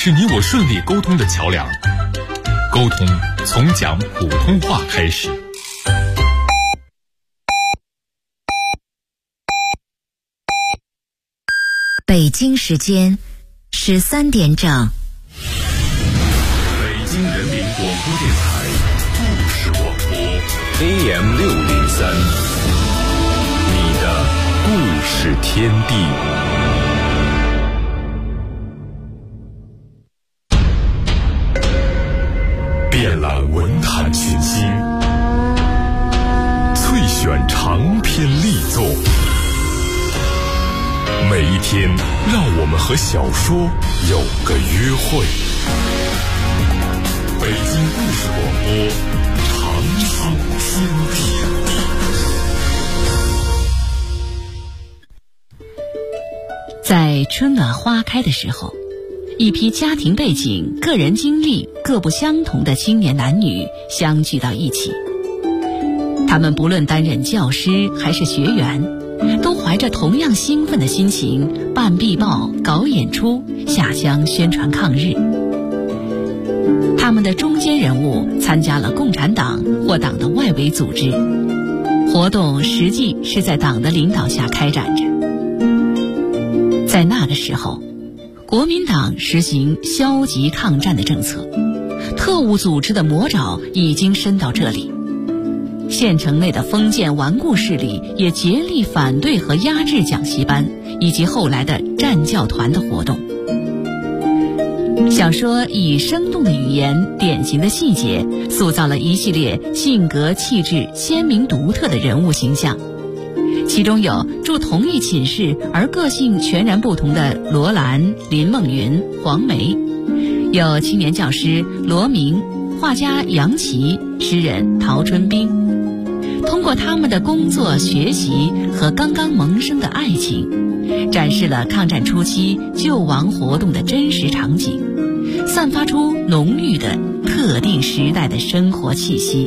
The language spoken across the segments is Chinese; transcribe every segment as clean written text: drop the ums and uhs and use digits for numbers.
是你我顺利沟通的桥梁。沟通从讲普通话开始。 北京时间13点整。 北京人民广播电台故事广播 AM603，你的故事天地。遍览文坛群星，萃选长篇力作。每一天，让我们和小说有个约会。北京故事广播，长长天地。 在春暖花开的时候，一批家庭背景、个人经历各不相同的青年男女相聚到一起。他们不论担任教师还是学员，都怀着同样兴奋的心情办壁报、搞演出、下乡宣传抗日。他们的中坚人物参加了共产党或党的外围组织，活动实际是在党的领导下开展着。在那个时候，国民党实行消极抗战的政策，特务组织的魔爪已经伸到这里。县城内的封建顽固势力也竭力反对和压制讲习班以及后来的战教团的活动。小说以生动的语言、典型的细节，塑造了一系列性格气质鲜明独特的人物形象。其中有住同一寝室而个性全然不同的罗兰、林梦云、黄梅，有青年教师罗明、画家杨琦、诗人陶春冰。通过他们的工作、学习和刚刚萌生的爱情，展示了抗战初期救亡活动的真实场景，散发出浓郁的特定时代的生活气息。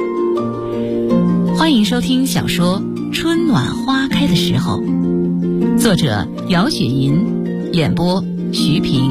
欢迎收听小说《春暖花开的时候》，作者姚雪银，演播徐平。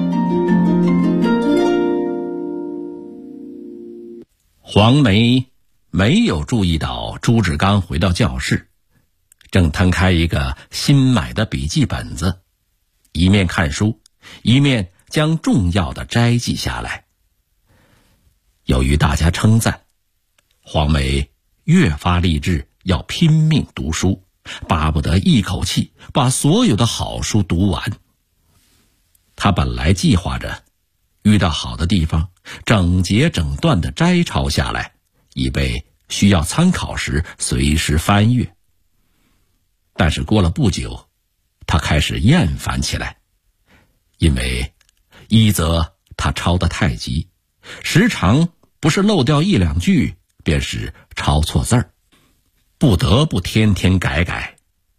黄梅没有注意到朱志刚回到教室，正摊开一个新买的笔记本子，一面看书，一面将重要的摘记下来。由于大家称赞，黄梅越发立志要拼命读书，巴不得一口气把所有的好书读完。他本来计划着遇到好的地方整节整段的摘抄下来，以备需要参考时随时翻阅。但是过了不久，他开始厌烦起来，因为一则他抄得太急，时常不是漏掉一两句，便是抄错字儿，不得不天天改改。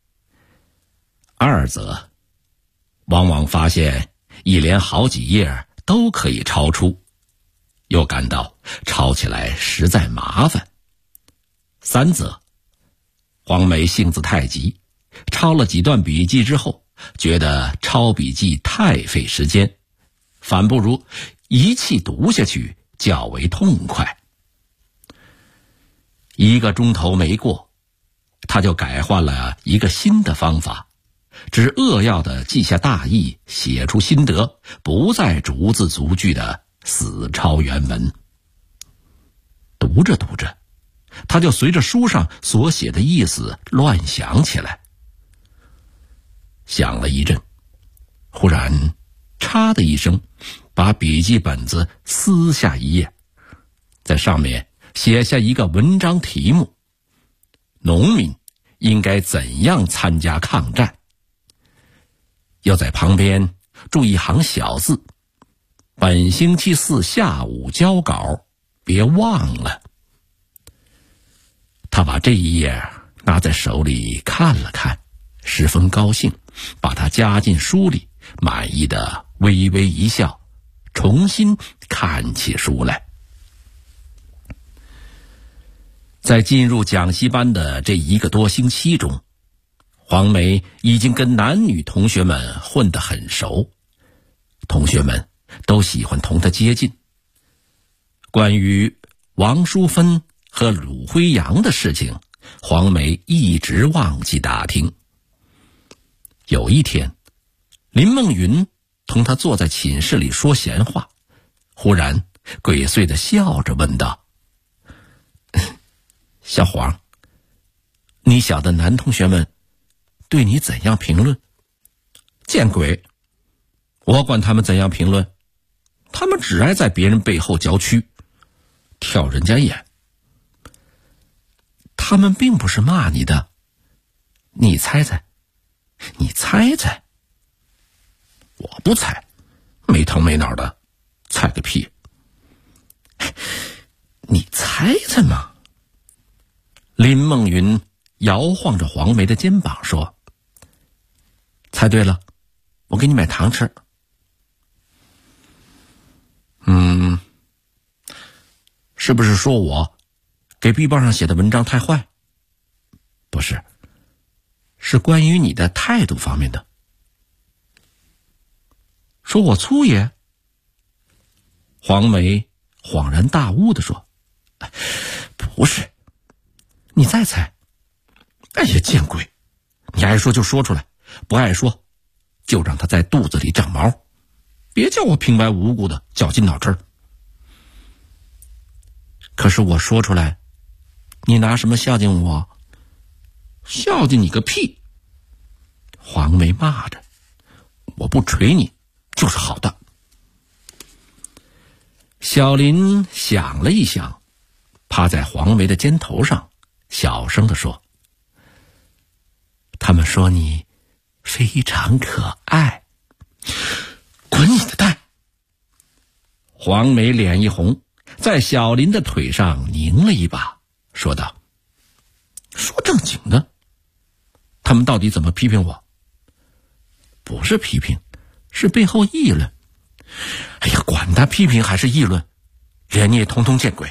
二则往往发现一连好几页都可以抄出，又感到抄起来实在麻烦。三则黄梅性子太急，抄了几段笔记之后，觉得抄笔记太费时间，反不如一气读下去较为痛快。1个钟头没过，他就改换了一个新的方法，只扼要地记下大意，写出心得，不再逐字逐句地死抄原文。读着读着，他就随着书上所写的意思乱想起来。想了一阵，忽然嚓的一声，把笔记本子撕下一页，在上面写下一个文章题目：农民应该怎样参加抗战。又在旁边注一行小字：本星期四下午交稿，别忘了。他把这一页拿在手里看了看，十分高兴，把它加进书里，满意的微微一笑，重新看起书来。在进入讲习班的这1个多星期中，黄梅已经跟男女同学们混得很熟，同学们都喜欢同他接近。关于王淑芬和鲁辉阳的事情，黄梅一直忘记打听。有一天，林梦云同他坐在寝室里说闲话，忽然鬼祟地笑着问道：小黄，你晓得男同学们对你怎样评论？见鬼，我管他们怎样评论，他们只爱在别人背后嚼蛆，挑人家眼。他们并不是骂你的，你猜猜，你猜猜。我不猜，没头没脑的，猜个屁。你猜猜嘛。林梦云摇晃着黄梅的肩膀说：猜对了，我给你买糖吃。是不是说我给壁报上写的文章太坏？不是，是关于你的态度方面的。说我粗野？黄梅恍然大悟地说：不是，你再猜。哎呀，见鬼，你爱说就说出来，不爱说就让他在肚子里长毛，别叫我平白无故的绞尽脑汁儿。可是我说出来，你拿什么孝敬我？孝敬你个屁！黄梅骂着，我不捶你就是好的。小林想了一想，趴在黄梅的肩头上，小声地说：他们说你非常可爱。滚你的蛋！黄梅脸一红，在小林的腿上拧了一把，说道：说正经的，他们到底怎么批评我？不是批评，是背后议论。哎呀，管他批评还是议论，人也通通见鬼。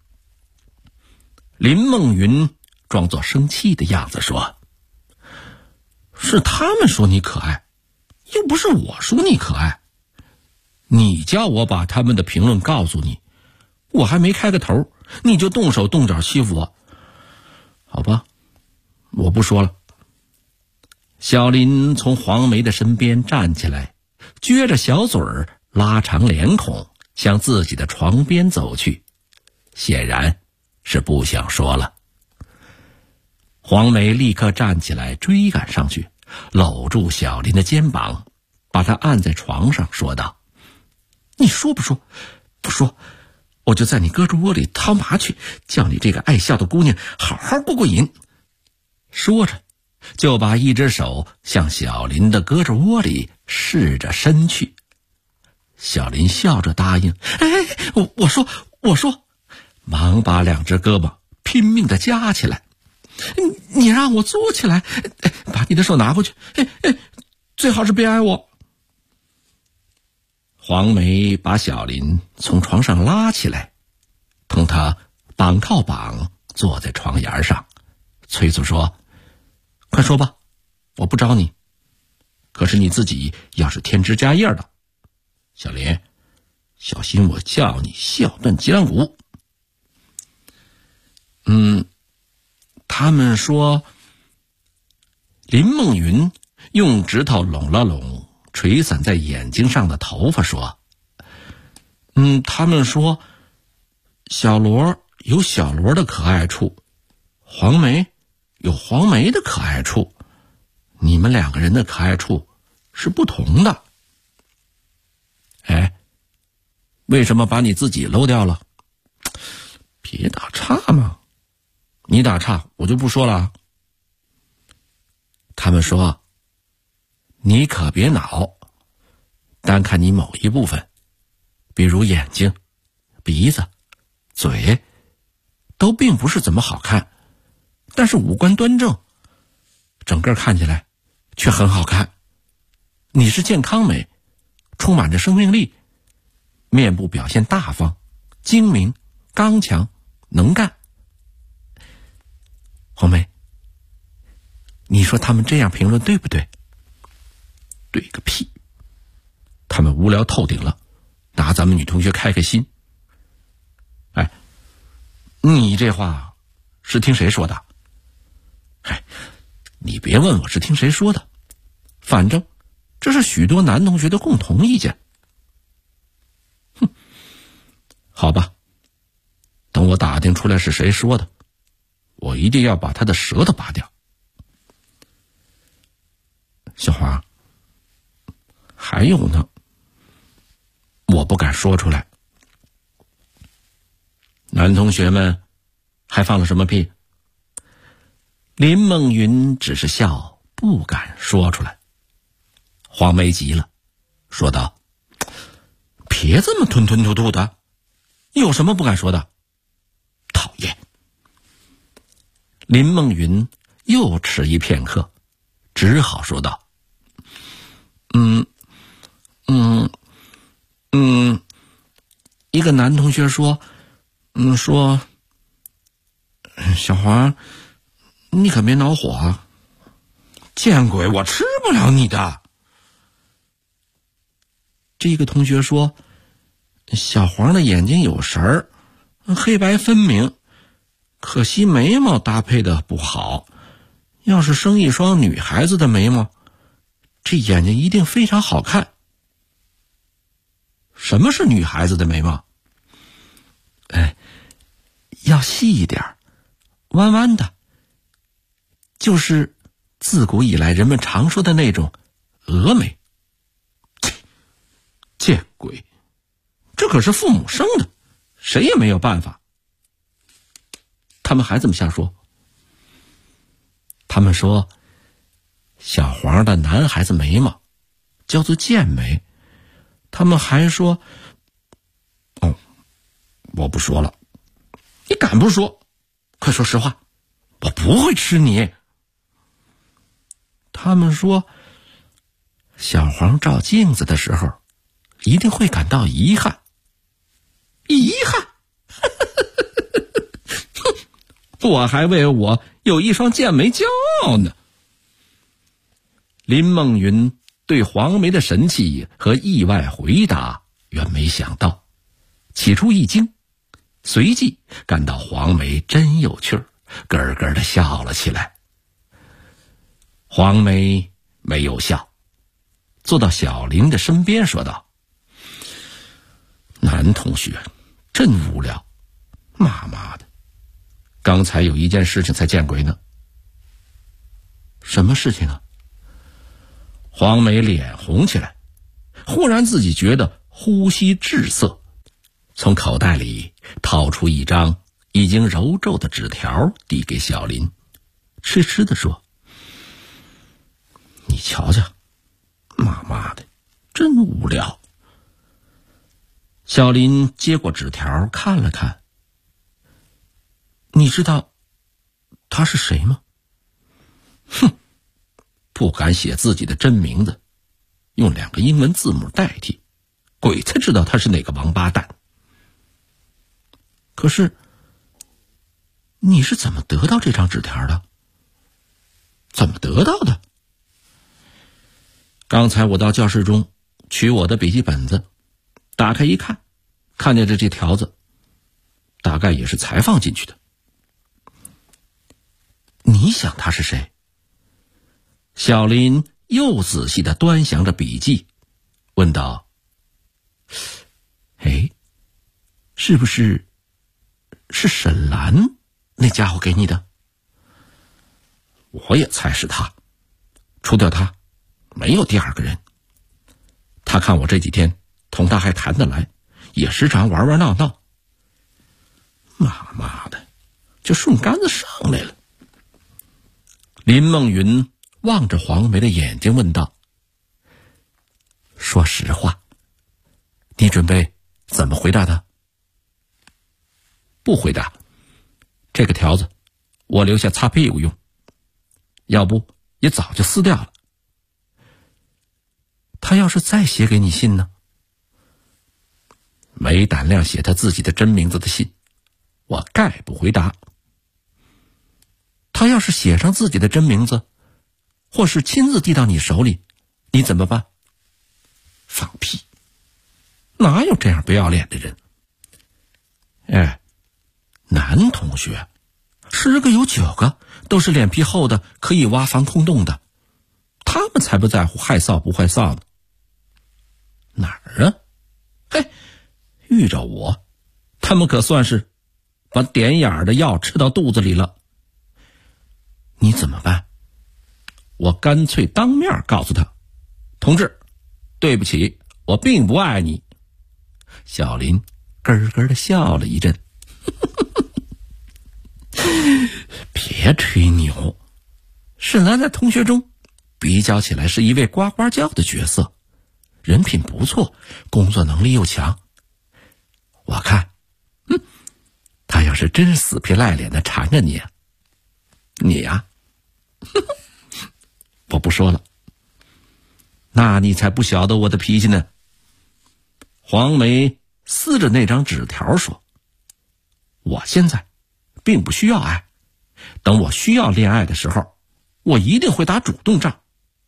林梦云装作生气的样子说：是他们说你可爱，又不是我说你可爱。你叫我把他们的评论告诉你，我还没开个头，你就动手动脚欺负我。好吧，我不说了。小林从黄梅的身边站起来，撅着小嘴儿，拉长脸孔，向自己的床边走去，显然是不想说了。黄梅立刻站起来追赶上去，搂住小林的肩膀，把他按在床上，说道：你说不说？不说，我就在你胳肢窝里掏麻去，叫你这个爱笑的姑娘好好过过瘾。说着，就把一只手向小林的胳肢窝里试着伸去。小林笑着答应：我说，忙把两只胳膊拼命地夹起来。你让我坐起来，把你的手拿回去，最好是别挨我。黄梅把小林从床上拉起来，同他绑靠绑坐在床沿上，催促说：快说吧，我不招你，可是你自己要是添枝加叶的，小林，小心我叫你笑断脊梁骨。他们说，林梦云用指头拢了拢垂散在眼睛上的头发，说：他们说小罗有小罗的可爱处，黄梅有黄梅的可爱处，你们两个人的可爱处是不同的。为什么把你自己漏掉了？别打岔嘛，你打岔我就不说了。他们说你可别恼，单看你某一部分，比如眼睛、鼻子、嘴，都并不是怎么好看，但是五官端正，整个看起来却很好看。你是健康美，充满着生命力，面部表现大方、精明、刚强、能干。黄梅，你说他们这样评论对不对？对个屁！他们无聊透顶了， 打咱们女同学开开心。哎，你这话是听谁说的？哎，你别问我是听谁说的，反正这是许多男同学的共同意见。哼，好吧，等我打听出来是谁说的，我一定要把他的舌头拔掉。小华，还有呢，我不敢说出来。男同学们还放了什么屁？林梦云只是笑，不敢说出来。黄梅急了，说道：别这么吞吞吐吐的，有什么不敢说的？讨厌！林梦云又迟疑片刻，只好说道：一个男同学说，小黄，你可别恼火啊！见鬼，我吃不了你的。这个同学说，小黄的眼睛有神儿，黑白分明，可惜眉毛搭配的不好，要是生一双女孩子的眉毛，这眼睛一定非常好看。什么是女孩子的眉毛？要细一点，弯弯的，就是自古以来人们常说的那种峨眉。见鬼，这可是父母生的，谁也没有办法。他们还怎么瞎说？他们说小黄的男孩子眉毛叫做剑眉，他们还说，我不说了。你敢不说？快说实话，我不会吃你。他们说小黄照镜子的时候一定会感到遗憾。遗憾？我还为我有一双剑眉骄傲呢。林梦云对黄梅的神气和意外回答原没想到，起初一惊，随即感到黄梅真有趣儿，咯咯地笑了起来。黄梅没有笑，坐到小林的身边说道：男同学真无聊，妈的，刚才有一件事情才见鬼呢。什么事情啊？黄梅脸红起来，忽然自己觉得呼吸滞涩，从口袋里掏出一张已经揉皱的纸条递给小林，痴痴地说：你瞧瞧，妈的，真无聊。小林接过纸条看了看。你知道他是谁吗？哼，不敢写自己的真名字，用2个英文字母代替，鬼才知道他是哪个王八蛋。可是你是怎么得到这张纸条的？怎么得到的？刚才我到教室中取我的笔记本子，打开一看，看见这条子，大概也是才放进去的。你想他是谁？小林又仔细地端详着笔记，问道：是不是沈兰那家伙给你的？我也猜是他，除掉他没有第二个人。他看我这几天同他还谈得来，也时常玩玩闹闹，妈的就顺杆子上来了。林梦云望着黄梅的眼睛问道：说实话，你准备怎么回答他？不回答，这个条子我留下擦屁股用，要不也早就撕掉了。他要是再写给你信呢？没胆量写他自己的真名字的信，我概不回答。他要是写上自己的真名字，或是亲自递到你手里，你怎么办？放屁！ 哪有这样不要脸的人？哎，男同学10个有9个都是脸皮厚的，可以挖防空洞的，他们才不在乎害臊不害臊呢。哪儿啊？嘿，遇着我，他们可算是把点眼的药吃到肚子里了。你怎么办？我干脆当面告诉他，同志，对不起，我并不爱你。小林咯咯的笑了一阵。别吹牛，沈兰在同学中比较起来是一位呱呱叫的角色，人品不错，工作能力又强。我看他要是真死皮赖脸的缠着你呀我不说了，那你才不晓得我的脾气呢。黄梅撕着那张纸条说，我现在并不需要爱，等我需要恋爱的时候，我一定会打主动仗。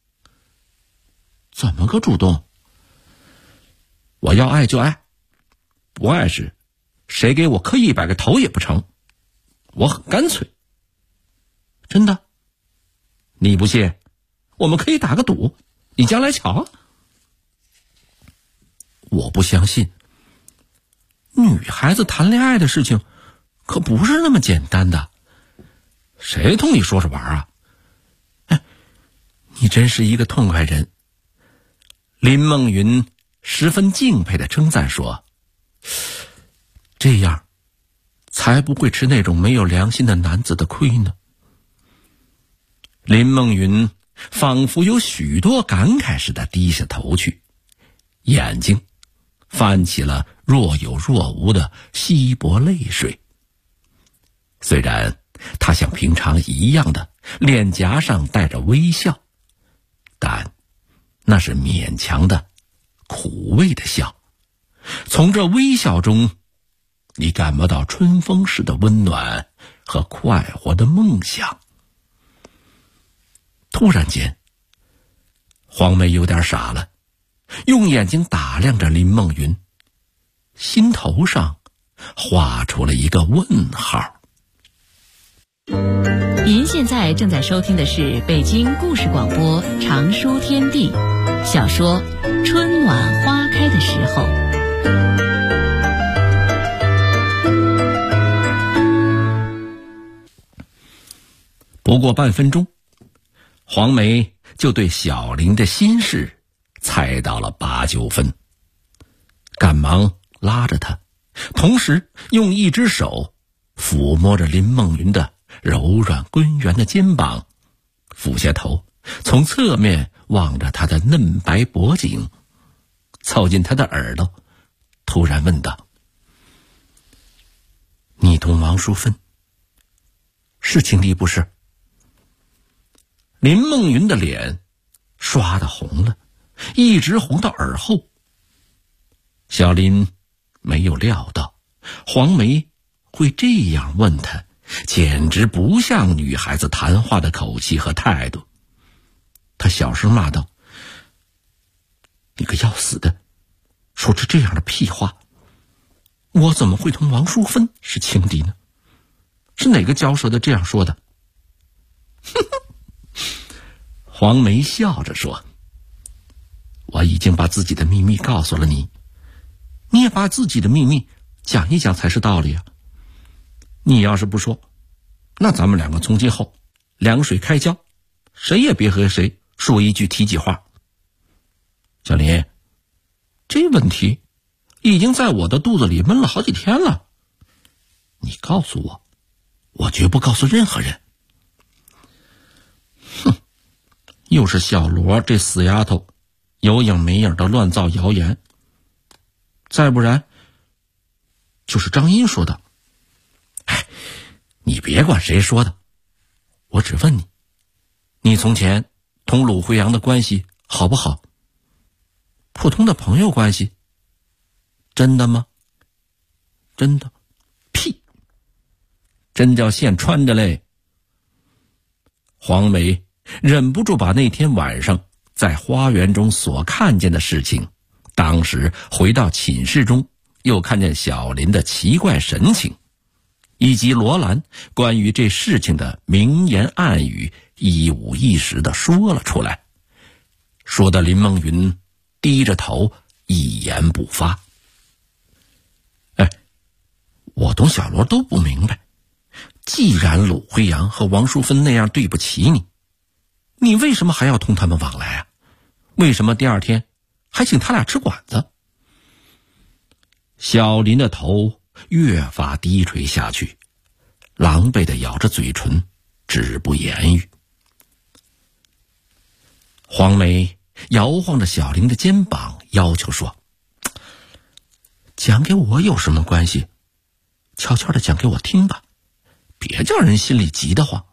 怎么个主动？我要爱就爱，不爱时谁给我磕100个头也不成，我很干脆。真的？你不信，我们可以打个赌，你将来瞧。我不相信，女孩子谈恋爱的事情可不是那么简单的，谁同你说着玩啊？哎，你真是一个痛快人。林梦云十分敬佩地称赞说，这样才不会吃那种没有良心的男子的亏呢。林梦云仿佛有许多感慨似的低下头去，眼睛泛起了若有若无的稀薄泪水。虽然他像平常一样的脸颊上带着微笑，但那是勉强的苦味的笑。从这微笑中，你感不到春风似的温暖和快活的梦想。突然间，黄梅有点傻了，用眼睛打量着林梦云，心头上画出了一个问号。 您现在正在收听的是北京故事广播长书天地小说《春暖花开的时候》。 不过半分钟，黄梅就对小林的心事猜到了8、9分，赶忙拉着他，同时用一只手抚摸着林梦云的柔软浑圆的肩膀，俯下头，从侧面望着他的嫩白脖颈，凑近他的耳朵，突然问道：你同王淑芬是情敌不是？林梦云的脸刷得红了，一直红到耳后。小林没有料到黄梅会这样问他，简直不像女孩子谈话的口气和态度。他小声骂道：你个要死的，说出这样的屁话！我怎么会同王淑芬是情敌呢？是哪个嚼舌的这样说的？黄梅笑着说：我已经把自己的秘密告诉了你，你也把自己的秘密讲一讲才是道理啊。你要是不说，那咱们两个从今后凉水开交，谁也别和谁说一句提几话。小林，这问题已经在我的肚子里闷了好几天了，你告诉我，我绝不告诉任何人。哼，又是小罗这死丫头有影没影的乱造谣言，再不然就是张英说的。哎，你别管谁说的，我只问你，你从前同鲁辉阳的关系好不好？普通的朋友关系？真的吗？真的？屁！真叫现穿着嘞。黄梅忍不住把那天晚上在花园中所看见的事情当时回到寝室中，又看见小林的奇怪神情，以及罗兰关于这事情的明言暗语，一五一十地说了出来，说的林梦云低着头一言不发。我同小罗都不明白，既然鲁辉阳和王淑芬那样对不起你，你为什么还要同他们往来啊？为什么第二天还请他俩吃馆子？小林的头越发低垂下去，狼狈地咬着嘴唇，止不言语。黄梅摇晃着小林的肩膀，要求说：讲给我有什么关系？悄悄地讲给我听吧，别叫人心里急得慌。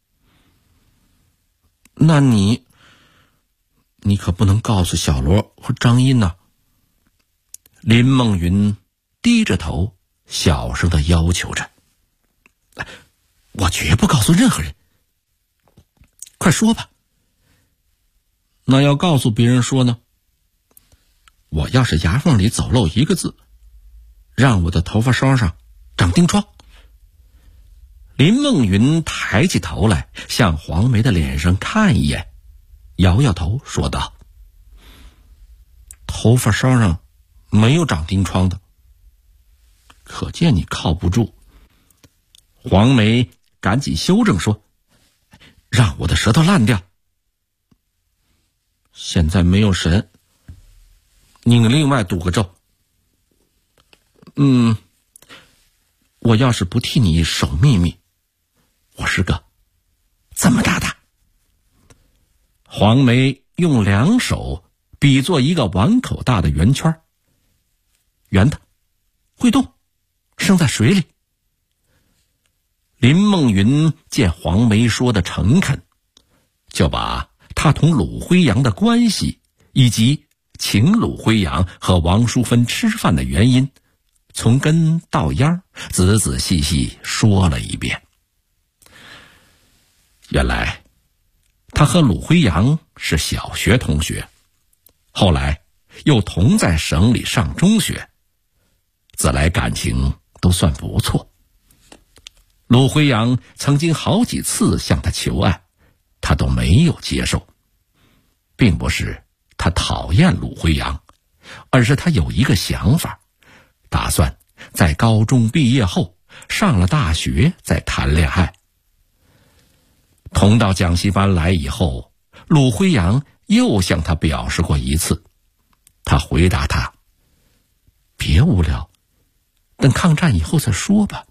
那你可不能告诉小罗和张英呐。林梦云低着头小声地要求着：我绝不告诉任何人。快说吧。那要告诉别人说呢？我要是牙缝里走漏一个字，让我的头发梢上长钉疮。林梦云抬起头来，向黄梅的脸上看一眼，摇摇头说道：头发梢上没有长钉疮的，可见你靠不住。黄梅赶紧修正说：让我的舌头烂掉。现在没有神，你另外赌个咒。我要是不替你守秘密，我是个这么大的。黄梅用两手比作一个碗口大的圆圈，圆的，会动，生在水里。林梦云见黄梅说的诚恳，就把他同鲁辉阳的关系以及请鲁辉阳和王淑芬吃饭的原因从根到秧仔仔细细说了一遍。原来他和鲁辉阳是小学同学，后来又同在省里上中学，自来感情都算不错。鲁辉阳曾经好几次向他求爱，他都没有接受，并不是他讨厌鲁辉阳，而是他有一个想法，打算在高中毕业后上了大学再谈恋爱。同到讲习班来以后，鲁辉阳又向他表示过一次，他回答他：别无聊，等抗战以后再说吧。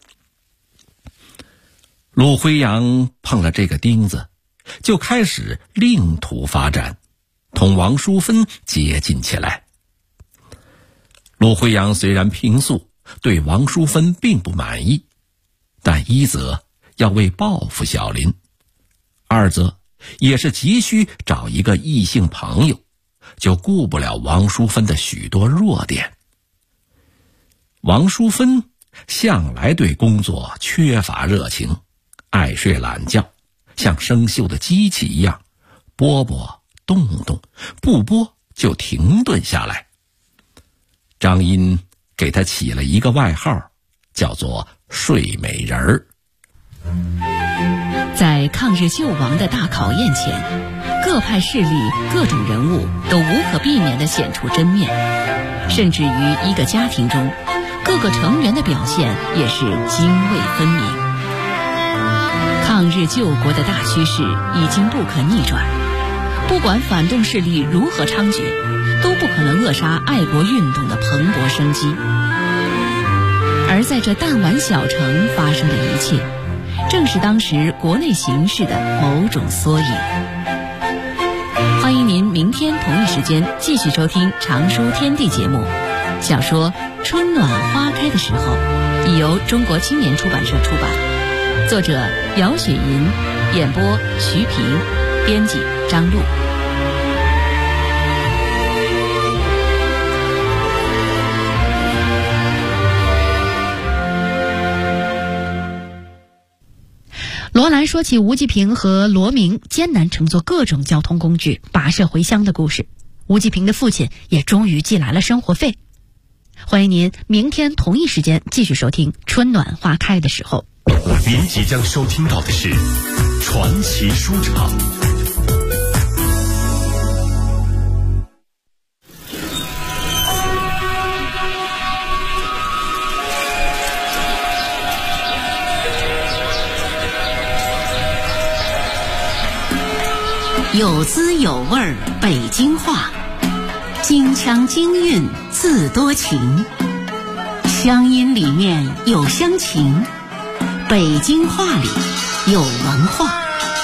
鲁辉阳碰了这个钉子，就开始另图发展，同王淑芬接近起来。鲁辉阳虽然平素对王淑芬并不满意，但一则要为报复小林，二则也是急需找一个异性朋友，就顾不了王淑芬的许多弱点。王淑芬向来对工作缺乏热情，爱睡懒觉，像生锈的机器一样，拨拨动动，不拨就停顿下来。张英给他起了一个外号，叫做睡美人儿。 在抗日救亡的大考验前，各派势力各种人物都无可避免地显出真面，甚至于一个家庭中各个成员的表现也是泾渭分明。抗日救国的大趋势已经不可逆转，不管反动势力如何猖獗，都不可能扼杀爱国运动的蓬勃生机。而在这弹丸小城发生的一切，正是当时国内形势的某种缩影。欢迎您明天同一时间继续收听《常书天地》节目。小说《春暖花开的时候》已由中国青年出版社出版。作者姚雪银，演播徐平，编辑张璐。 罗兰说起吴继平和罗明艰难乘坐各种交通工具跋涉回乡的故事， 吴继平的父亲也终于寄来了生活费。欢迎您明天同一时间继续收听《春暖花开的时候》。 您即将收听到的是传奇书场。 有滋有味儿北京话，京腔京韵字多情，乡音里面有乡情，北京话里有文化。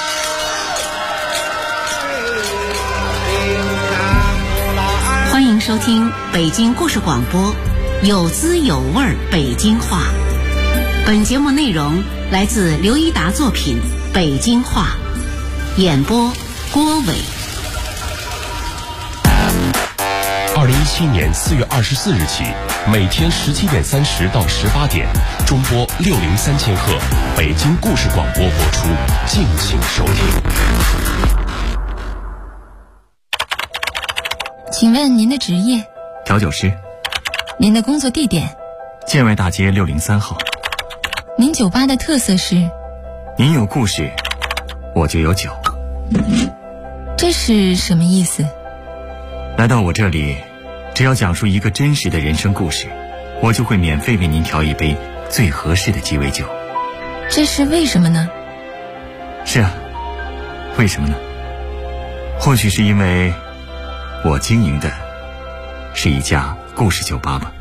欢迎收听北京故事广播有滋有味儿北京话。本节目内容来自刘一达作品《北京话》，演播郭伟。 2017年4月24日起，每天17点30到18点，中波603千赫，北京故事广播播出，敬请收听。 请问您的职业？ 调酒师。 您的工作地点？ 建外大街603号。 您酒吧的特色是？ 您有故事，我就有酒。 这是什么意思？ 来到我这里，只要讲述一个真实的人生故事，我就会免费为您调一杯最合适的鸡尾酒。 这是为什么呢？ 是啊，为什么呢？或许是因为我经营的是一家故事酒吧吧。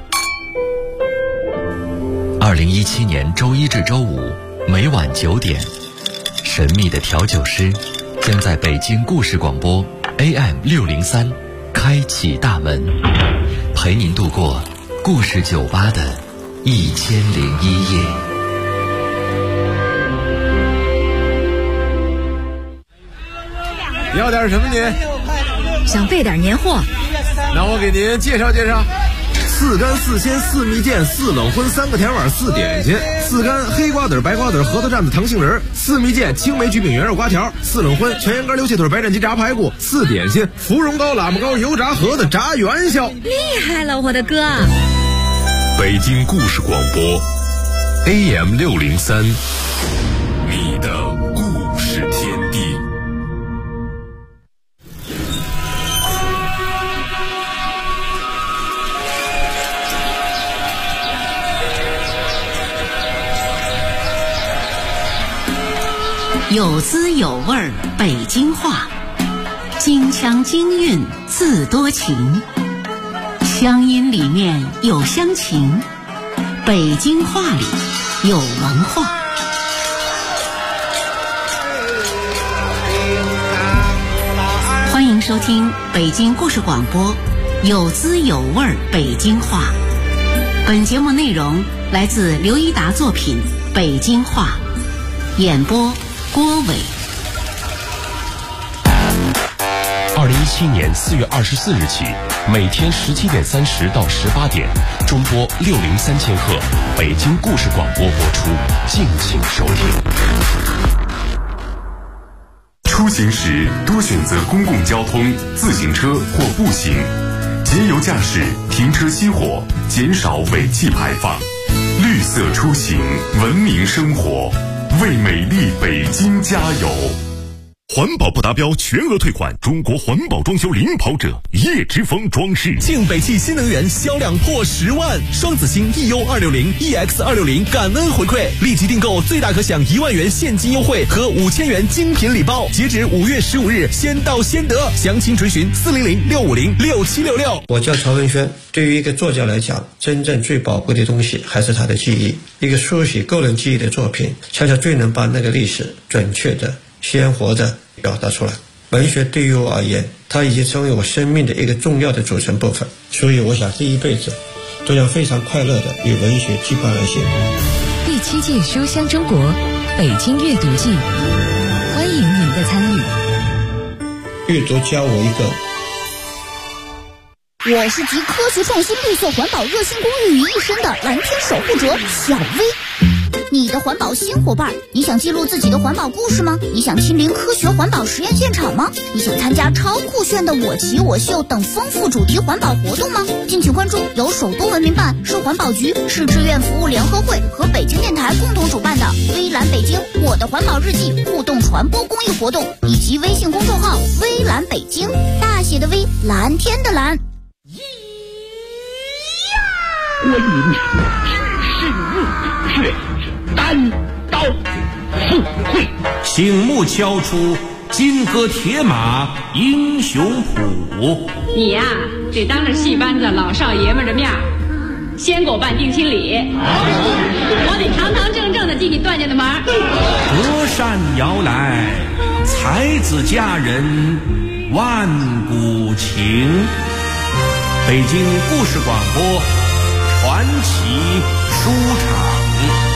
2017年周一至周五每晚9点，神秘的调酒师将在北京故事广播 AM603 开启大门，陪您度过故事酒吧的1001夜。 要点什么您？ 想备点年货。 那我给您介绍介绍。4干4鲜4蜜饯4冷荤3个甜碗4点心，4干黑瓜子白瓜子核桃蘸子糖杏仁，4蜜饯青梅焗饼圆肉瓜条，4冷荤全羊肝溜气腿白斩鸡炸排骨，4点心芙蓉糕喇嘛糕油炸盒子炸元宵。 厉害了，我的哥！ 北京故事广播 AM603，你的故事天地。 有滋有味儿北京话，京腔京韵字多情，乡音里面有乡情，北京话里有文化。欢迎收听北京故事广播有滋有味儿北京话。本节目内容来自刘一达作品《北京话》，演播郭伟。 2017年4月24日起，每天17点30到18点，中波603千赫，北京故事广播播出，敬请收听。出行时多选择公共交通、自行车或步行，节油驾驶，停车熄火，减少尾气排放，绿色出行，文明生活。为美丽北京加油！环保不达标全额退款，中国环保装修领跑者叶之峰装饰。 庆北汽新能源销量破10万，双子星 EU260、EX260 感恩回馈，立即订购最大可享1万元现金优惠和5000元精品礼包，截止5月15日，先到先得。详情垂询400-650-6766。 我叫曹文轩。对于一个作家来讲，真正最宝贵的东西还是他的记忆。一个书写个人记忆的作品，恰恰最能把那个历史准确的、鲜活的表达出来。文学对于我而言，它已经成为我生命的一个重要的组成部分，所以我想这一辈子都要非常快乐的与文学羁绊而行。 第7届书香中国北京阅读季，欢迎您的参与。 阅读教我一个。 我是集科学创新、绿色环保、热心公益于一身的蓝天守护者小薇。 你的环保新伙伴。你想记录自己的环保故事吗？你想亲临科学环保实验现场吗？你想参加超酷炫的我骑我秀等丰富主题环保活动吗？敬请关注由首都文明办、市环保局、市志愿服务联合会和北京电台共同主办的微蓝北京我的环保日记互动传播公益活动，以及微信公众号微蓝北京，大写的微，蓝天的蓝。 观音是入却单刀赴会， 醒目敲出金戈铁马英雄谱。 你呀，得当着戏班子老少爷们的面先给我办定亲礼，我得堂堂正正的进你段家的门。 隔山遥来，才子佳人万古情。北京故事广播传奇书场。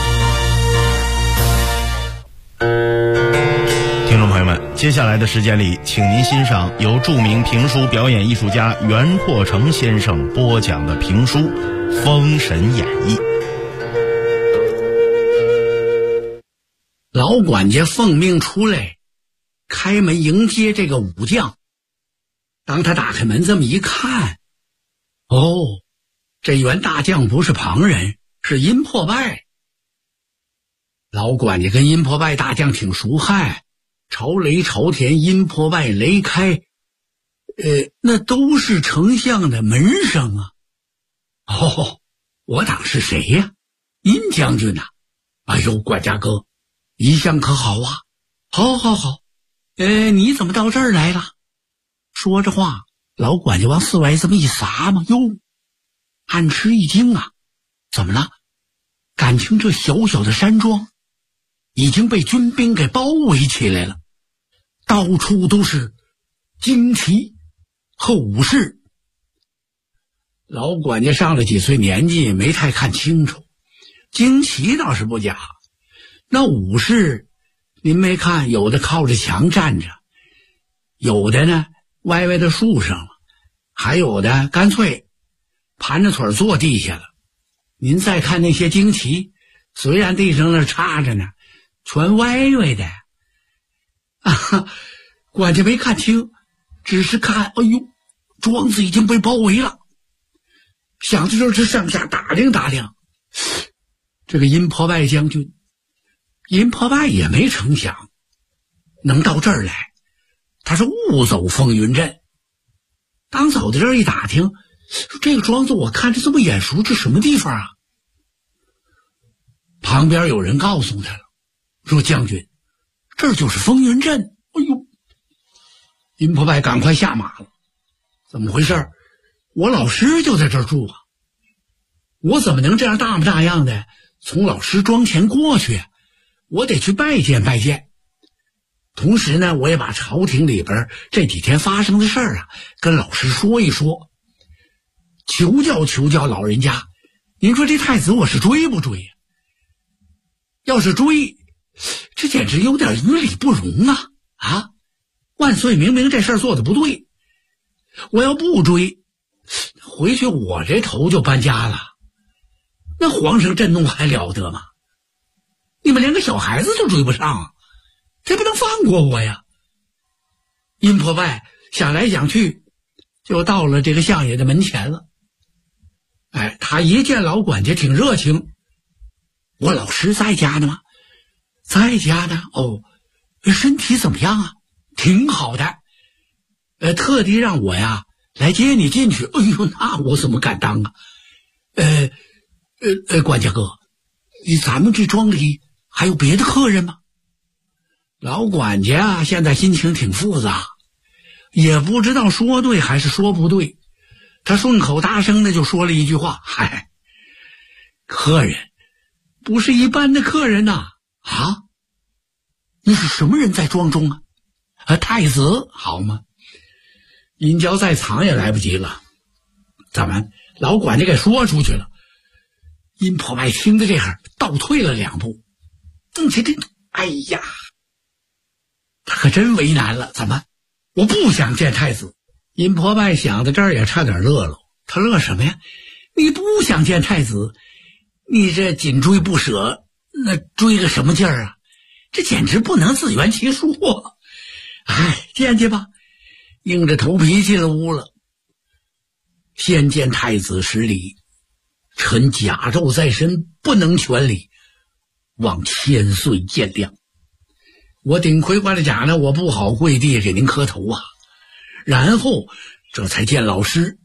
听众朋友们，接下来的时间里，请您欣赏由著名评书表演艺术家袁阔成先生播讲的评书《封神演义》。 老管家奉命出来开门迎接这个武将。当他打开门这么一看，这员大将不是旁人，是殷破败。老管家跟殷破败大将挺熟汉，朝雷朝田，殷破败雷开，那都是丞相的门生啊。我当是谁呀？殷将军呐。哎呦，管家哥，一向可好啊？好。你怎么到这儿来了？说着话，老管家往四外这么一撒嘛，哟，暗吃一惊啊！怎么了？感情这小小的山庄已经被军兵给包围起来了，到处都是旌旗和武士。老管家上了几岁年纪，没太看清楚。旌旗倒是不假，那武士您没看，有的靠着墙站着，有的呢歪歪的树上了，还有的干脆盘着腿坐地下了。您再看那些旌旗，虽然地上那插着呢，全歪歪的。管家没看清，只是看，哎呦，庄子已经被包围了。想着就是上下打量打量，这个殷破败将军，殷破败也没成想能到这儿来，他是误走风云镇。当走到这儿一打听，这个庄子我看着这么眼熟，这什么地方啊？旁边有人告诉他了，说将军，这就是风云镇。哎呦，殷破败赶快下马了。怎么回事？我老师就在这儿住啊，我怎么能这样大模大样的从老师庄前过去？我得去拜见拜见。同时呢，我也把朝廷里边这几天发生的事儿啊跟老师说一说，求教老人家。您说这太子我是追不追呀？要是追，这简直有点于理不容啊！万岁明明这事儿做的不对，我要不追，回去我这头就搬家了，那皇上震怒还了得吗？你们连个小孩子都追不上，这不能放过我呀！殷破败想来想去，就到了这个相爷的门前了。他一见老管家挺热情，我老师在家呢吗？在家呢。身体怎么样啊？挺好的。特地让我呀来接你进去。哎呦，那我怎么敢当啊？管家哥，咱们这庄里还有别的客人吗？老管家现在心情挺复杂，也不知道说对还是说不对。他顺口大声的就说了一句话：客人不是一般的客人呐！那是什么人在庄中啊？太子，好吗？殷郊再藏也来不及了，怎么老管家给说出去了？殷破败听着这样倒退了2步。哎呀，他可真为难了。怎么我不想见太子？殷破败想到这儿也差点乐了。他乐什么呀？你不想见太子，你这紧追不舍， 那追个什么劲儿啊？这简直不能自圆其说啊！哎，见去吧，硬着头皮进了屋了。先见太子十里，臣甲胄在身，不能全礼，望千岁见谅。我顶盔冠的甲呢，我不好跪地给您磕头啊。然后这才见老师。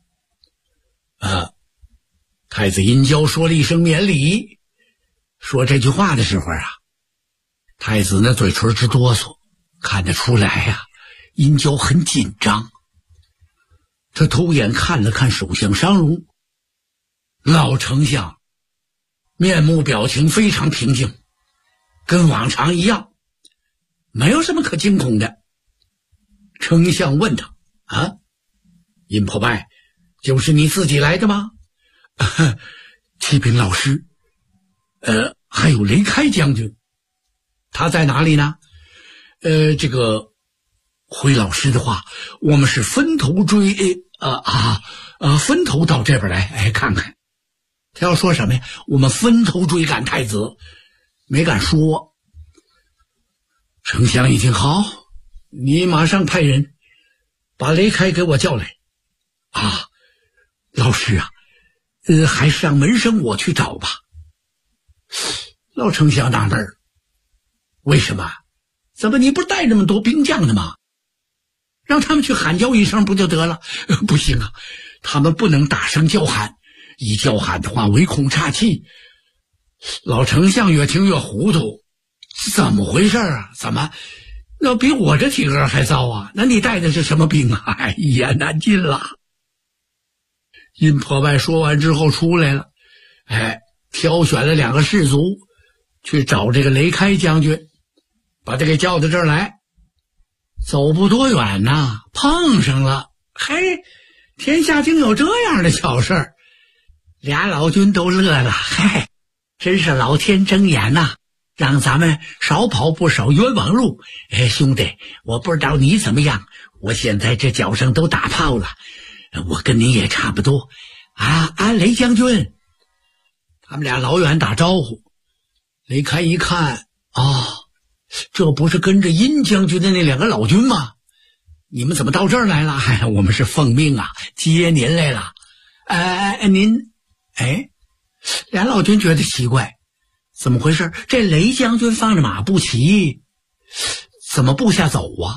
太子殷郊说了一声免礼。说这句话的时候啊，太子那嘴唇直哆嗦，看得出来呀，殷郊很紧张。他偷眼看了看首相商容，老丞相面目表情非常平静，跟往常一样，没有什么可惊恐的。丞相问他殷破败，就是你自己来的吗？启禀老师，还有雷开将军，他在哪里呢？这个回老师的话，我们是分头追，分头到这边来，看看。他要说什么呀？我们分头追赶太子，没敢说。丞相一听，好，你马上派人把雷开给我叫来。老师啊，还是让门生我去找吧。老丞相纳闷儿，为什么？怎么你不是带那么多兵将的吗？让他们去喊叫一声不就得了？不行啊，他们不能大声叫喊，一叫喊的话唯恐岔气。老丞相越听越糊涂，怎么回事啊？怎么那比我这体格还糟啊？那你带的是什么兵啊？一言难尽了。殷破败说完之后出来了，挑选了2个士卒去找这个雷开将军，把他给叫到这儿来。走不多远呐，碰上了。嘿，天下竟有这样的巧事儿，俩老军都乐了。嘿，真是老天睁眼呐，让咱们少跑不少冤枉路。兄弟，我不知道你怎么样，我现在这脚上都打泡了，我跟你也差不多雷将军。他们俩老远打招呼，雷开一看，这不是跟着殷将军的那2个老军吗？你们怎么到这儿来了？我们是奉命接您来了。您俩老军觉得奇怪，怎么回事？这雷将军放着马不骑，怎么步下走啊？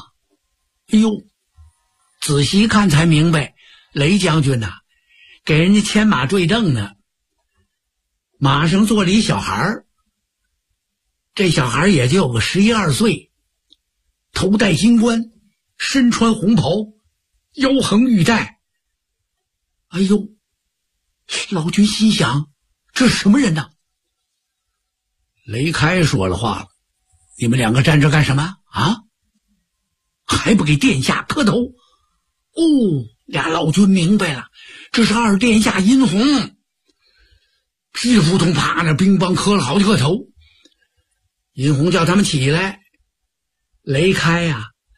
仔细看才明白，雷将军给人家牵马坠镫呢，马上坐了一小孩儿。这小孩也就有个11、12岁，头戴金冠，身穿红袍，腰横玉带。老军心想，这是什么人呢？雷开说了话了，你们2个站这干什么还不给殿下磕头？俩老军明白了，这是二殿下殷红。屁扑通啪那乒乓磕了好几个头。殷红叫他们起来，雷开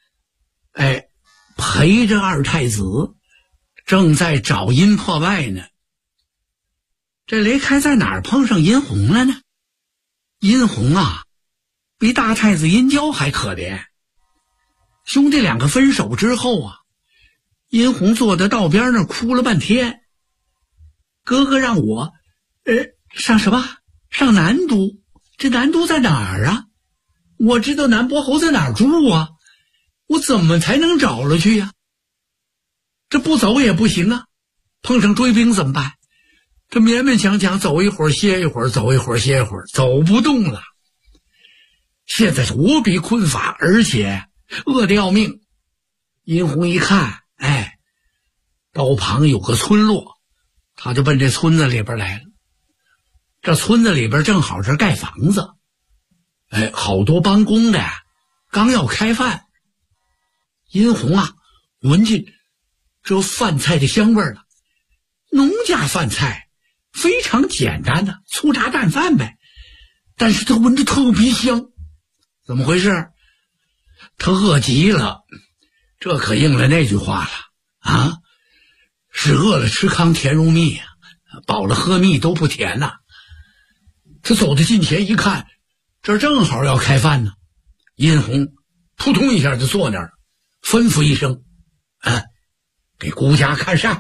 陪着二太子正在找殷破败呢。这雷开在哪儿碰上殷红了呢？殷红比大太子殷郊还可怜。兄弟2个分手之后殷红坐在道边那儿哭了半天。哥哥让我上什么？上南都。这南都在哪儿啊？我知道南伯侯在哪儿住啊，我怎么才能找了去呀？这不走也不行啊，碰上追兵怎么办？这勉勉强强走一会儿歇一会儿，走一会儿歇一会儿，走不动了。现在是无比困乏，而且饿得要命。殷红一看，道旁有个村落，他就奔这村子里边来了。这村子里边正好是盖房子，好多帮工的刚要开饭。殷红闻见这饭菜的香味了，农家饭菜，非常简单的粗茶淡饭呗，但是他闻着特别香。怎么回事？他饿极了，这可应了那句话了是饿了吃糠甜如蜜饱了喝蜜都不甜他走到近前一看， 这正好要开饭呢。殷红扑通一下就坐那儿，吩咐一声：“给孤家看膳。”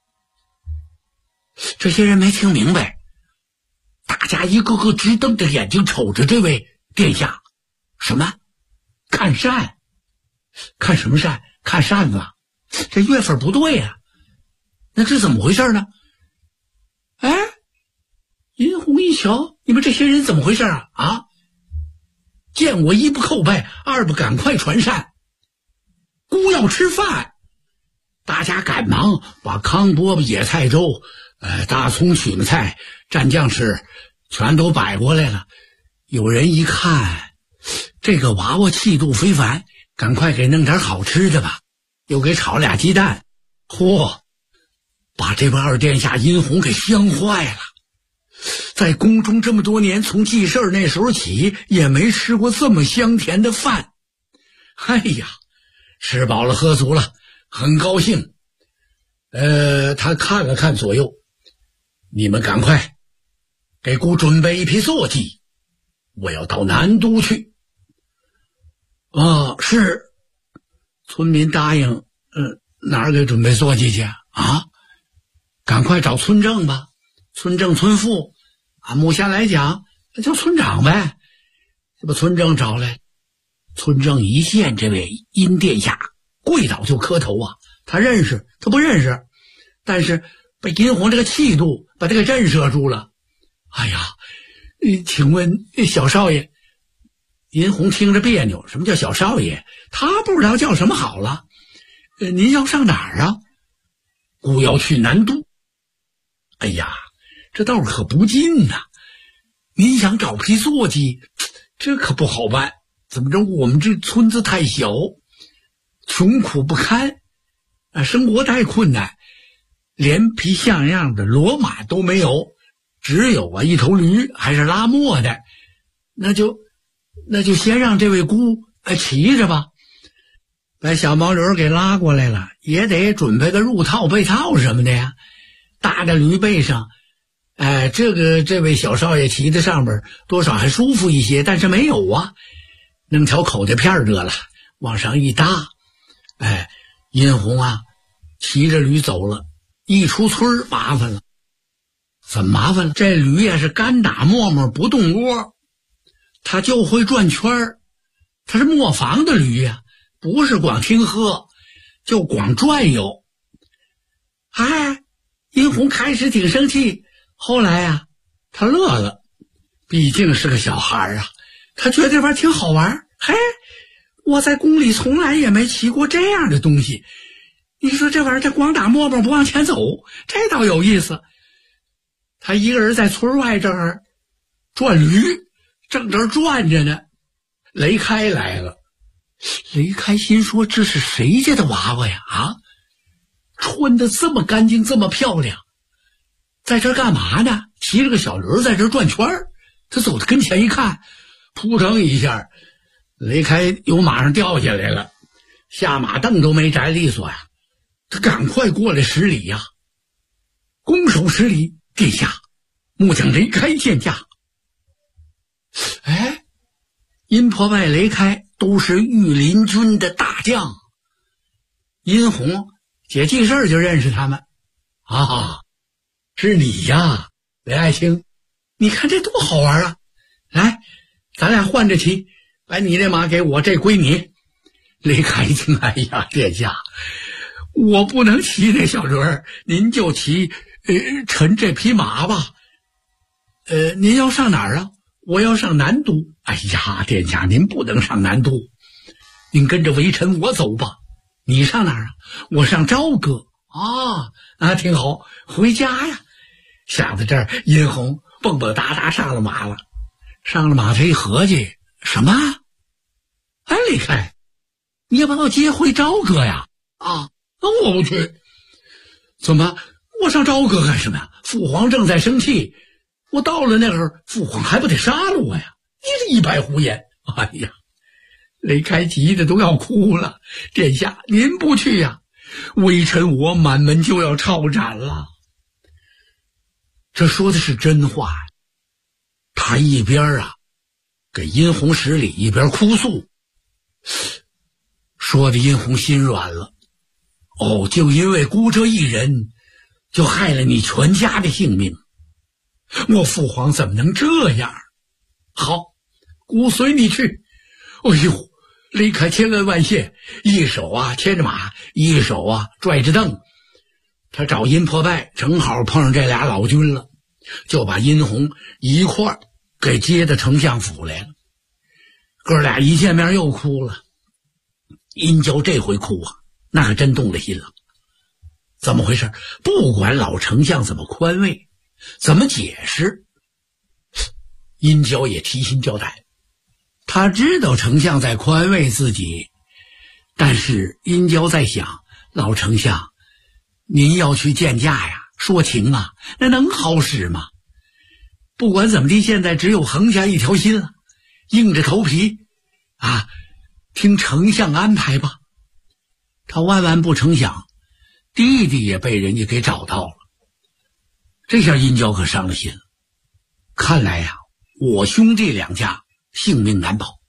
这些人没听明白，大家一个个直瞪着眼睛瞅着这位殿下。什么？看扇？看什么扇？看扇子？这月份不对呀，那这怎么回事呢？殷红一瞧，你们这些人怎么回事啊？见我一不叩拜，二不赶快传膳，姑要吃饭。大家赶忙把糠饽饽、野菜粥、大葱曲子菜、蘸酱吃，全都摆过来了。有人一看，这个娃娃气度非凡，赶快给弄点好吃的吧。又给炒俩鸡蛋，把这位二殿下殷红给香坏了。在宫中这么多年，从记事那时候起，也没吃过这么香甜的饭。吃饱了喝足了，很高兴。他看了看左右，你们赶快给姑准备一匹坐骑，我要到南都去。是。村民答应，哪儿给准备坐骑去啊？赶快找村正吧，村正、村副，目前来讲，那叫村长呗。这把村正找来，村正一见这位殷殿下，跪倒就磕头啊。他认识，他不认识，但是被殷红这个气度把他给震慑住了。请问小少爷？殷红听着别扭，什么叫小少爷？他不知道叫什么好了。您要上哪儿啊？姑要去南都。这道可不近呐。您想找匹坐骑，这可不好办。怎么着？我们这村子太小，穷苦不堪，生活太困难，连匹像样的骡马都没有，只有一头驴，还是拉磨的。那就先让这位姑骑着吧。把小毛驴给拉过来了，也得准备个褥套、被套什么的呀。搭在驴背上，这位小少爷骑在上边多少还舒服一些，但是没有啊。弄条口袋片得了，往上一搭。殷红骑着驴走了。一出村麻烦了。怎么麻烦了？这驴是干打磨磨不动窝，他就会转圈儿，他是磨坊的驴呀，不是光听喝，就光转悠。殷红开始挺生气，后来他乐了，毕竟是个小孩他觉得这玩意儿挺好玩。我在宫里从来也没骑过这样的东西，你说这玩意儿他光打磨磨不往前走，这倒有意思。他一个人在村外这儿转驴，正这儿转着呢，雷开来了。雷开心说，这是谁家的娃娃呀？穿得这么干净，这么漂亮，在这儿干嘛呢？骑着个小驴在这儿转圈儿。他走到跟前一看，扑腾一下，雷开由马上掉下来了，下马凳都没摘利索呀。他赶快过来施礼呀，拱手施礼，殿下，末将雷开见驾。殷婆外、雷开都是御林军的大将，殷红姐记事就认识他们。是你呀，雷爱卿，你看这多好玩啊！来，咱俩换着骑，把你这马给我，这归你。雷开一听，殿下，我不能骑那小驴儿，您就骑乘这匹马吧。您要上哪儿啊？我要上南都。殿下，您不能上南都，您跟着微臣我走吧。你上哪儿啊？我上朝歌。挺好，回家呀。想到这儿，殷红蹦蹦哒哒上了马了。上了马，他一合计，什么？雷开，你要把我接回朝歌呀？那我不去。怎么？我上朝歌干什么呀？父皇正在生气，我到了那会儿，父皇还不得杀了我呀？你这一白胡言！雷开急的都要哭了。殿下，您不去呀，微臣我满门就要抄斩了。这说的是真话。他一边给殷红施礼，一边哭诉，说的殷红心软了。哦，就因为孤这一人，就害了你全家的性命，我父皇怎么能这样？好，姑随你去。哎呦，雷开千恩万谢，一手啊牵着马，一手啊拽着凳。他找殷破败，正好碰上这俩老军了，就把殷红一块儿给接到丞相府来了。哥俩一见面又哭了。殷郊这回哭啊，那可真动了心了。怎么回事？不管老丞相怎么宽慰，怎么解释，殷郊也提心吊胆。他知道丞相在宽慰自己，但是殷郊在想，老丞相，您要去见驾呀，说情啊，那能好使吗？不管怎么地，现在只有横下一条心了，硬着头皮啊，听丞相安排吧。他万万不成想，弟弟也被人家给找到了。这下殷郊可伤了心了，看来呀，我兄弟两家性命难保。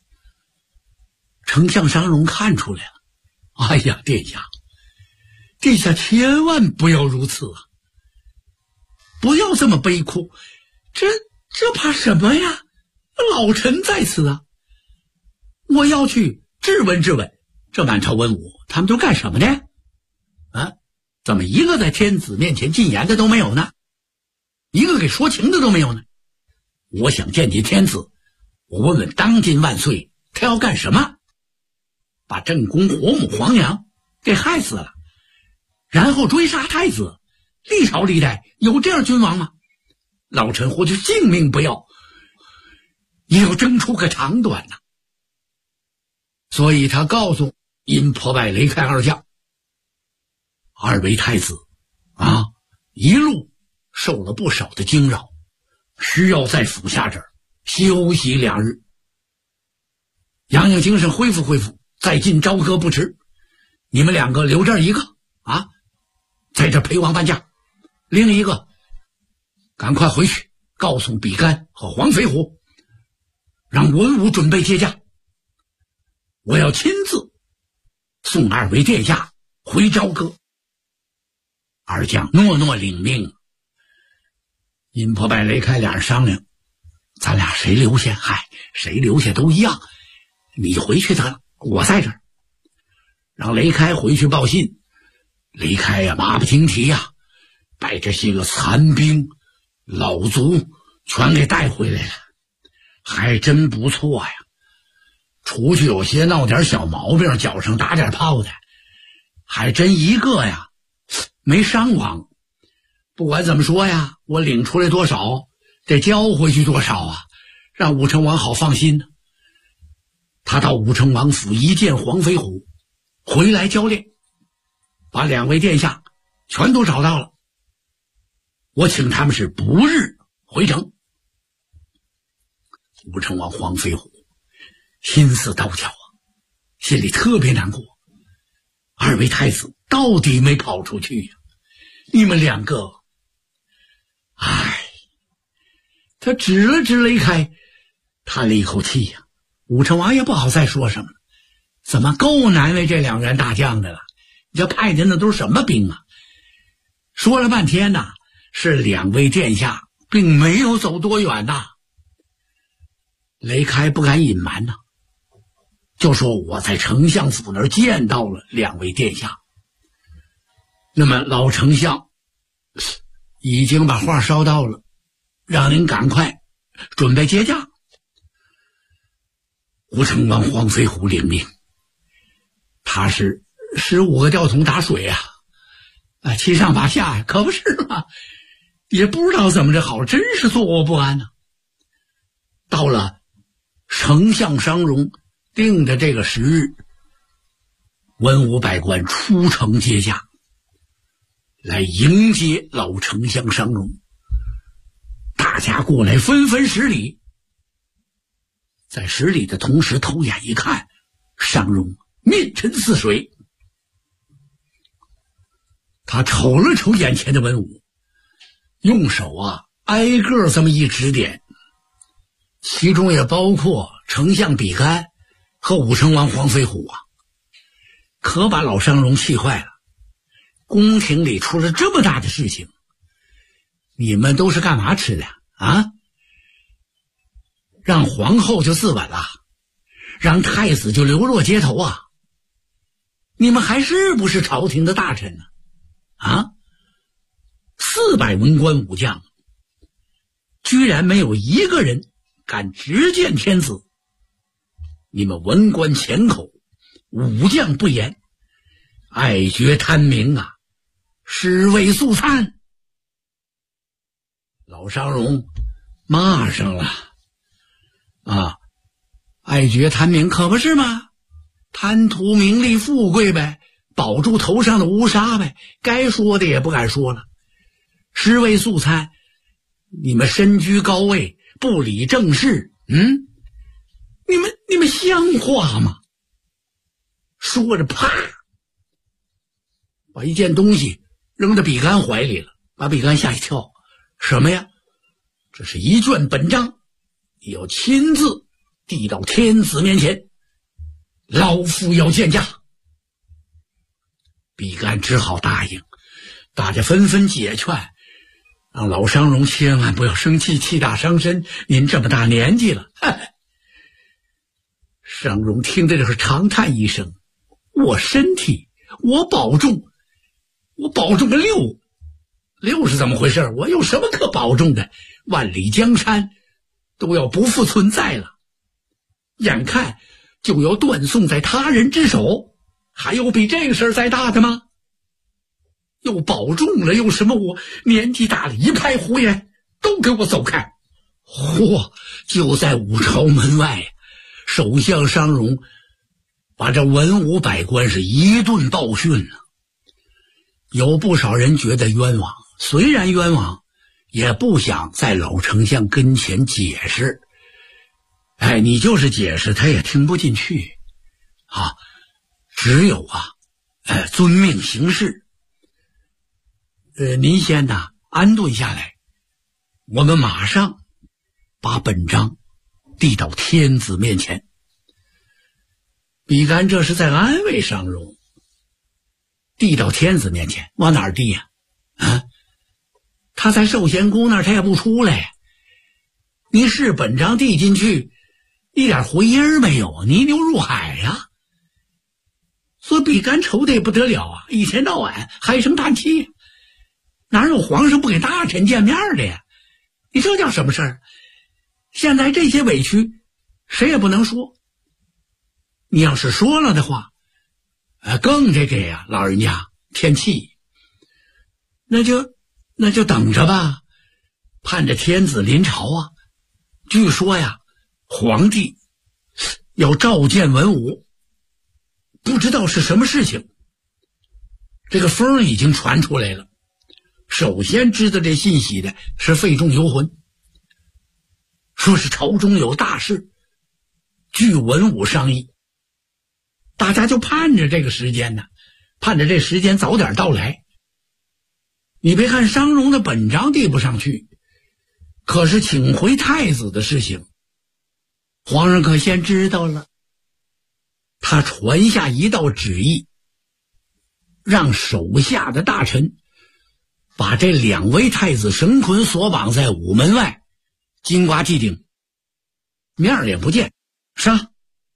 丞相商容看出来了，哎呀，殿下千万不要如此啊，不要这么悲哭，这怕什么呀？老臣在此啊，我要去质问质问这满朝文武，他们都干什么呢？啊，怎么一个在天子面前进言的都没有呢？一个给说情的都没有呢？我想见见天子，我问问当今万岁，他要干什么？把正宫活母皇娘给害死了，然后追杀太子，历朝历代有这样君王吗？老臣或许性命不要，也要争出个长短呐。所以他告诉殷破败、雷开二将，二位太子啊，一路受了不少的惊扰，需要在府下这儿休息2日，养养精神，恢复恢复，再进朝歌不迟。你们两个留这儿一个啊，在这陪王伴驾，另一个赶快回去告诉比干和黄飞虎，让文武准备接驾。我要亲自送二位殿下回朝歌。二将诺诺领命。殷破败、雷开俩人商量，咱俩谁留下？嗨，谁留下都一样，你回去得了，我在这儿。让雷开回去报信。雷开呀，马不停蹄呀，把这些个残兵老卒全给带回来了，还真不错呀。出去有些闹点小毛病，脚上打点泡的，还真一个呀没伤亡。不管怎么说呀，我领出来多少，得交回去多少啊，让武成王好放心呢。他到武成王府一见黄飞虎，回来交练，把两位殿下全都找到了。我请他们是不日回城。武成王黄飞虎心似刀绞啊，心里特别难过。二位太子到底没跑出去呀，你们两个，唉。他指了指雷开，叹了一口气呀。武成王也不好再说什么，怎么够难为这两员大将的了？你这派的那都是什么兵啊？说了半天呐，是两位殿下并没有走多远呐。雷开不敢隐瞒呐，就说我在丞相府那儿见到了两位殿下。那么老丞相已经把话捎到了，让您赶快准备接驾。武成王黄飞虎领命，他是15个吊桶打水啊，七上八下呀，可不是吗？也不知道怎么着好，真是坐卧不安呢。到了丞相商容定的这个时日，文武百官出城接驾，来迎接老丞相商容。大家过来纷纷施礼，在施礼的同时偷眼一看，商容面沉似水。他瞅了瞅眼前的文武，用手挨个这么一指点， 其中也包括丞相比干和武成王黄飞虎啊，可把老商容气坏了。宫廷里出了这么大的事情，你们都是干嘛吃的啊？让皇后就自刎了，让太子就流落街头啊！你们还是不是朝廷的大臣呢？啊，400文官武将，居然没有一个人敢直谏天子。你们文官浅口，武将不严，爱爵贪名啊，尸位素餐。老商容骂上了啊，爱爵贪名可不是吗？贪图名利富贵呗，保住头上的乌纱呗，该说的也不敢说了。尸位素餐，你们身居高位，不理政事，你们像话吗？说着啪，把一件东西扔到比干怀里了，把比干吓一跳。什么呀？这是一卷本章，你要亲自递到天子面前，老夫要见驾。比干只好答应，大家纷纷解劝，让老商容千万不要生气，气大伤身，您这么大年纪了。商容听着就是长叹一声，我身体我保重个六是怎么回事？我有什么可保重的？万里江山都要不复存在了，眼看就要断送在他人之手，还有比这个事儿再大的吗？又保重了又什么？我年纪大了，一派胡言，都给我走开！嚯！就在武朝门外，首相商容把这文武百官是一顿暴训啊。有不少人觉得冤枉，虽然冤枉，也不想在老丞相跟前解释。你就是解释他也听不进去啊，只有遵命行事。您先安顿下来，我们马上把本章递到天子面前。比干这是在安慰商容，递到天子面前往哪儿递呀？他在寿贤宫那儿他也不出来，你是本章递进去一点回音没有，泥牛入海呀。所以比干愁的也不得了啊，一天到晚唉声叹气，哪有皇上不给大臣见面的呀？你这叫什么事儿？现在这些委屈谁也不能说，你要是说了的话，更得给老人家添气。那就等着吧，盼着天子临朝啊。据说皇帝要召见文武，不知道是什么事情。这个风已经传出来了，首先知道这信息的是费仲游魂，说是朝中有大事，据文武商议。大家就盼着这个时间呢，盼着这时间早点到来。你别看商容的本章递不上去，可是请回太子的事情，皇上可先知道了。他传下一道旨意，让手下的大臣把这2位太子绳捆锁绑在午门外金瓜祭顶，面也不见，杀。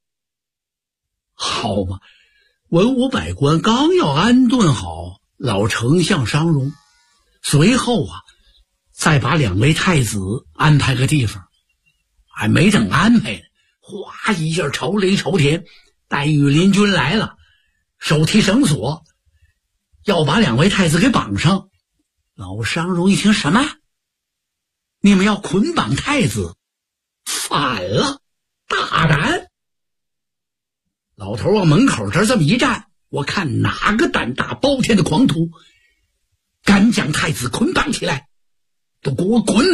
好嘛，文武百官刚要安顿好老丞相商容，随后再把2位太子安排个地方，还没等安排呢，哗一下朝雷朝天，带御林军来了，手提绳索要把2位太子给绑上。老商容一听，什么？你们要捆绑太子？反了，大胆！老头往门口这么一站，我看哪个胆大包天的狂徒敢将太子捆绑起来，都给我滚！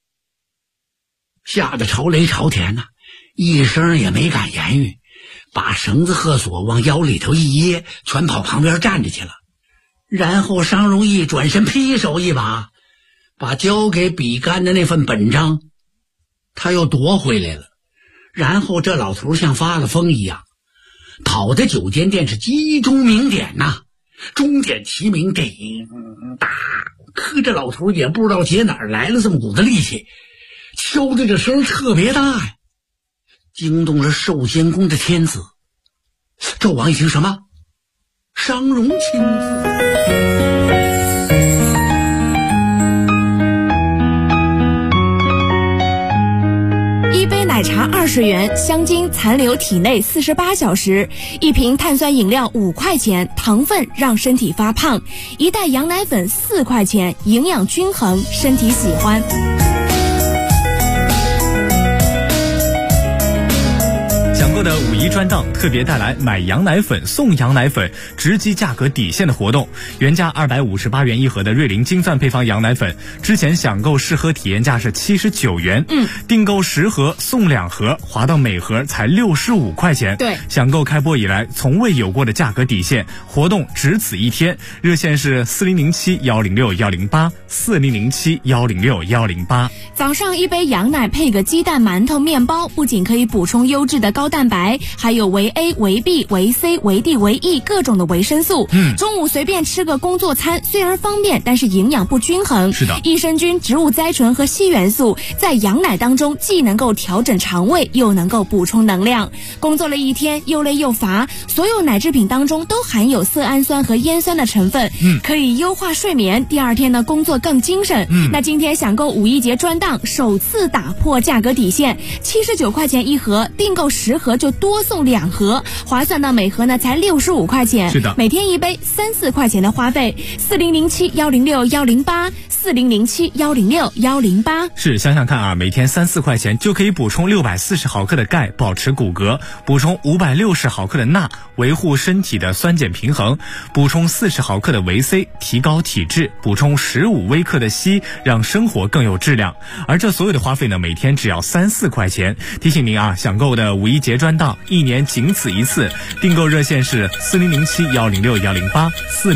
吓得朝雷朝天一声也没敢言语，把绳子和锁往腰里头一掖，全跑旁边站着去了。然后商容一转身，劈手一把把交给比干的那份本章他又夺回来了。然后这老头像发了疯一样，跑的9间店是集中鸣点呐，钟点齐鸣，叮当。可这老头也不知道借哪儿来了这么股子力气，敲的这声特别大呀，惊动了寿仙宫的天子。纣王一听什么？商容亲自。 一杯奶茶20元，香精残留体内48小时；一瓶碳酸饮料5块钱，糖分让身体发胖；一袋羊奶粉4块钱，营养均衡，身体喜欢。 抢购的5·1专档特别带来买羊奶粉送羊奶粉直击价格底线的活动，原价258元一盒的瑞麟精算配方羊奶粉，之前享购试喝体验价是79元，订购10盒送2盒，划到每盒才65块钱。 对， 享购开播以来从未有过的价格底线，活动只此一天，热线是4007-106-108，4007-106-108。 早上一杯羊奶配个鸡蛋、馒头、面包，不仅可以补充优质的高蛋白，还有维 A、维 B、维 C、维 D、维 E 各种的维生素。中午随便吃个工作餐，虽然方便，但是营养不均衡。 是的， 益生菌、植物甾醇和硒元素在羊奶当中既能够调整肠胃，又能够补充能量。工作了一天又累又乏，所有奶制品当中都含有色氨酸和烟酸的成分，可以优化睡眠，第二天呢工作更精神。那今天享购5·1节专档，首次打破价格底线，79块钱一盒，订购10盒就多送2盒，划算到每盒呢才65块钱。 是的， 每天一杯3-4块钱的花费。4007-106-108，4007-106-108。 是，想想看啊，每天3-4块钱就可以补充640毫克的钙，保持骨骼；补充560毫克的钠，维护身体的酸碱平衡；补充40毫克的维 C， 提高体质；补充15微克的硒，让生活更有质量。而这所有的花费呢，每天只要3-4块钱。提醒您啊，享购的5·1节专档1年仅此一次，订购热线是4007-106-108，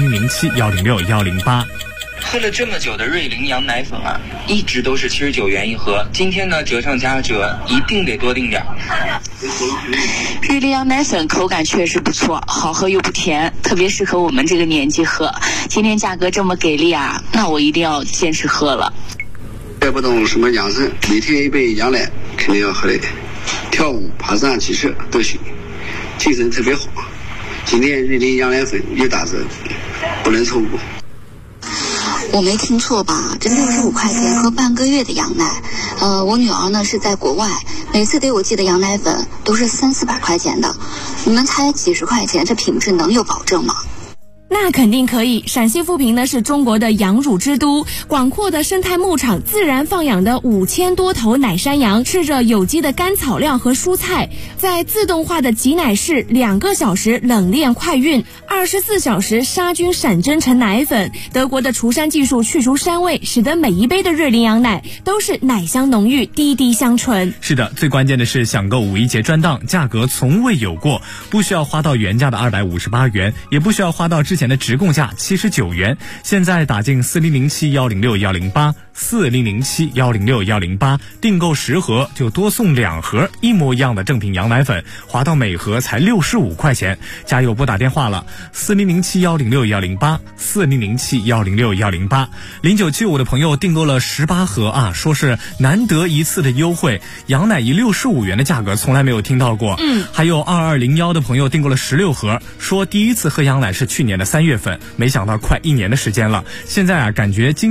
4007-106-108。 喝了这么久的瑞麟羊奶粉啊，一直都是79元一盒，今天呢折上加折，一定得多订点。 瑞麟羊奶粉口感确实不错，好喝又不甜，特别适合我们这个年纪喝。今天价格这么给力啊，那我一定要坚持喝了。 再不懂什么养生，每天一杯羊奶肯定要喝的，跳舞、爬山、骑车都行，精神特别好。今天瑞麟羊奶粉又打折，不能错过。 我没听错吧？这65块钱喝半个月的羊奶。我女儿呢是在国外，每次给我寄的羊奶粉都是300-400块钱的，你们猜几十块钱，这品质能有保证吗？ 那肯定可以。陕西富平呢是中国的羊乳之都，广阔的生态牧场，自然放养的5000多头奶山羊，吃着有机的干草料和蔬菜，在自动化的挤奶室2个小时冷链快运，24小时杀菌闪蒸成奶粉。德国的除膻技术去除膻味，使得每一杯的瑞麟羊奶都是奶香浓郁，滴滴香醇。 是的，最关键的是享购5·1节专档，价格从未有过，不需要花到原价的258元，也不需要花到之前的直供价79元，现在打进4007-106-108， 4007-106-108，订购10盒就多送2盒一模一样的正品羊奶粉，划到每盒才65块钱。加油，拨打电话了，4007-106-108， 4007-106-108。0975的朋友订购了18盒啊，说是难得一次的优惠，羊奶以65元的价格从来没有听到过。还有2201的朋友订购了16盒，说第一次喝羊奶是去年的3月份，没想到快1年的时间了。现在啊，感觉